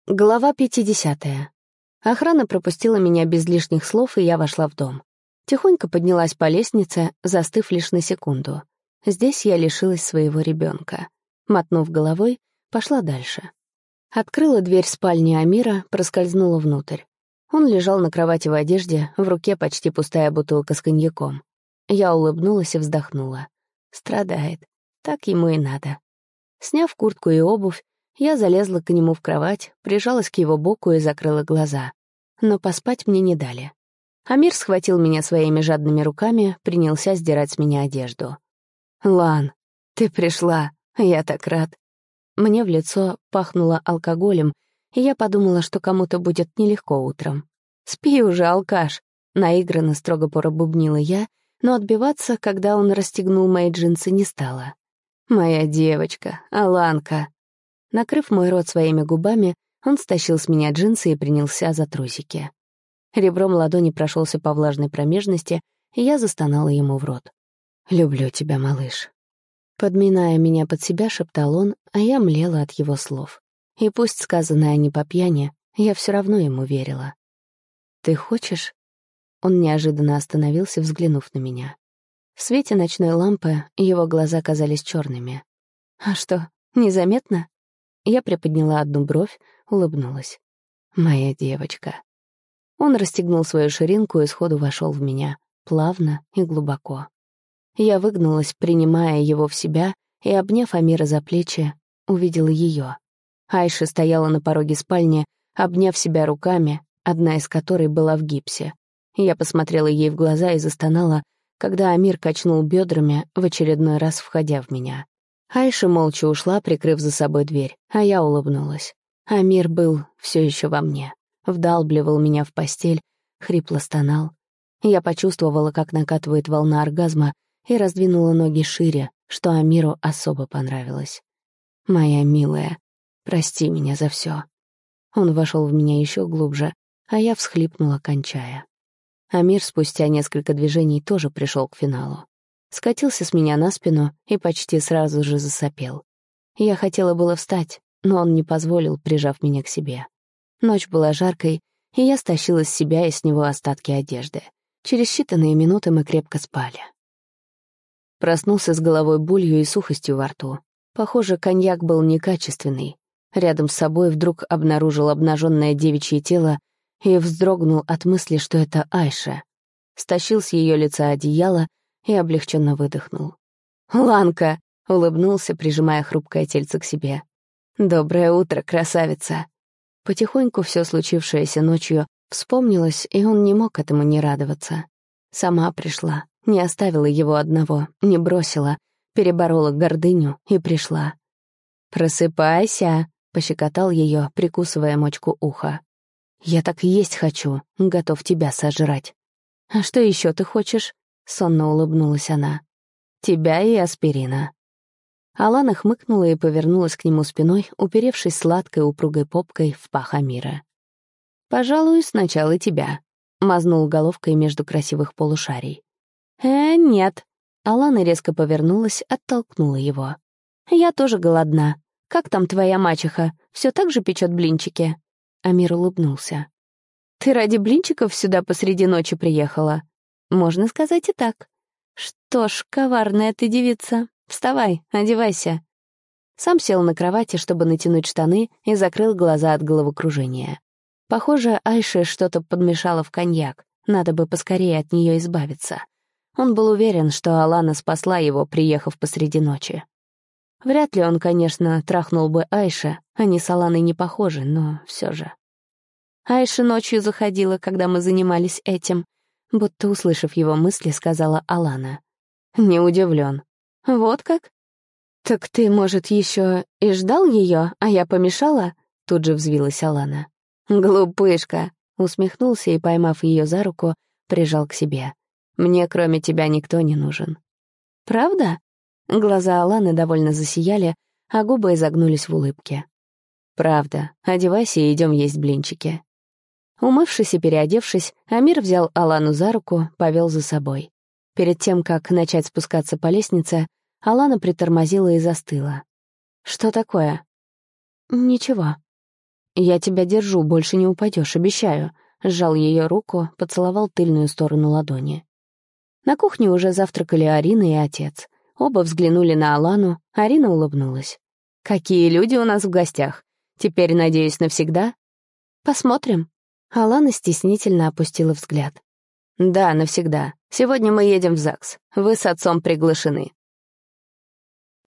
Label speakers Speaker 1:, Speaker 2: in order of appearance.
Speaker 1: Глава 50. Охрана пропустила меня без лишних слов, и я вошла в дом. Тихонько поднялась по лестнице, застыв лишь на секунду. Здесь я лишилась своего ребенка. Мотнув головой, пошла дальше. Открыла дверь спальни Амира, проскользнула внутрь. Он лежал на кровати в одежде, в руке почти пустая бутылка с коньяком. Я улыбнулась и вздохнула. Страдает. Так ему и надо. Сняв куртку и обувь, я залезла к нему в кровать, прижалась к его боку и закрыла глаза. Но поспать мне не дали. Амир схватил меня своими жадными руками, принялся сдирать с меня одежду. «Лан, ты пришла, я так рад». Мне в лицо пахнуло алкоголем, и я подумала, что кому-то будет нелегко утром. «Спи уже, алкаш!» — наигранно строго пробубнила я, но отбиваться, когда он расстегнул мои джинсы, не стала. «Моя девочка, Аланка!» Накрыв мой рот своими губами, он стащил с меня джинсы и принялся за трусики. Ребром ладони прошелся по влажной промежности, и я застонала ему в рот. «Люблю тебя, малыш». Подминая меня под себя, шептал он, а я млела от его слов. И пусть сказанное не по пьяни, я все равно ему верила. «Ты хочешь?» Он неожиданно остановился, взглянув на меня. В свете ночной лампы его глаза казались черными. «А что, незаметно?» Я приподняла одну бровь, улыбнулась. «Моя девочка». Он расстегнул свою ширинку и сходу вошел в меня, плавно и глубоко. Я выгнулась, принимая его в себя, и, обняв Амира за плечи, увидела ее. Айша стояла на пороге спальни, обняв себя руками, одна из которой была в гипсе. Я посмотрела ей в глаза и застонала, когда Амир качнул бедрами, в очередной раз входя в меня. Айша молча ушла, прикрыв за собой дверь, а я улыбнулась. Амир был все еще во мне. Вдалбливал меня в постель, хрипло стонал. Я почувствовала, как накатывает волна оргазма, и раздвинула ноги шире, что Амиру особо понравилось. «Моя милая, прости меня за все». Он вошел в меня еще глубже, а я всхлипнула, кончая. Амир спустя несколько движений тоже пришел к финалу. Скатился с меня на спину и почти сразу же засопел. Я хотела было встать, но он не позволил, прижав меня к себе. Ночь была жаркой, и я стащила с себя и с него остатки одежды. Через считанные минуты мы крепко спали. Проснулся с головой болью и сухостью во рту. Похоже, коньяк был некачественный. Рядом с собой вдруг обнаружил обнаженное девичье тело и вздрогнул от мысли, что это Айша. Стащил с ее лица одеяло и облегченно выдохнул. «Ланка!» — улыбнулся, прижимая хрупкое тельце к себе. «Доброе утро, красавица!» Потихоньку все случившееся ночью вспомнилось, и он не мог этому не радоваться. Сама пришла, не оставила его одного, не бросила, переборола гордыню и пришла. «Просыпайся!» — пощекотал ее, прикусывая мочку уха. «Я так есть хочу, готов тебя сожрать». «А что еще ты хочешь?» — сонно улыбнулась она. «Тебя и аспирина». Алана хмыкнула и повернулась к нему спиной, уперевшись сладкой упругой попкой в пах Амира. «Пожалуй, сначала тебя», — мазнул головкой между красивых полушарий. Нет». Алана резко повернулась, оттолкнула его. «Я тоже голодна. Как там твоя мачеха? Все так же печет блинчики?» Амир улыбнулся. «Ты ради блинчиков сюда посреди ночи приехала?» «Можно сказать и так». «Что ж, коварная ты девица. Вставай, одевайся». Сам сел на кровати, чтобы натянуть штаны, и закрыл глаза от головокружения. Похоже, Айше что-то подмешала в коньяк. Надо бы поскорее от нее избавиться. Он был уверен, что Алана спасла его, приехав посреди ночи. Вряд ли он, конечно, трахнул бы Айше, они с Аланой не похожи, но все же. Айша ночью заходила, когда мы занимались этим, будто, услышав его мысли, сказала Алана. Не удивлен. Вот как? Так ты, может, еще и ждал ее, а я помешала? Тут же взвилась Алана. Глупышка, усмехнулся и, поймав ее за руку, прижал к себе. Мне кроме тебя никто не нужен. Правда? Глаза Аланы довольно засияли, а губы изогнулись в улыбке. «Правда. Одевайся и идем есть блинчики». Умывшись и переодевшись, Амир взял Алану за руку, повел за собой. Перед тем, как начать спускаться по лестнице, Алана притормозила и застыла. «Что такое?» «Ничего». «Я тебя держу, больше не упадешь, обещаю», — сжал ее руку, поцеловал тыльную сторону ладони. На кухне уже завтракали Арина и отец. Оба взглянули на Алану, Арина улыбнулась. «Какие люди у нас в гостях? Теперь, надеюсь, навсегда?» «Посмотрим». Алана стеснительно опустила взгляд. «Да, навсегда. Сегодня мы едем в ЗАГС. Вы с отцом приглашены».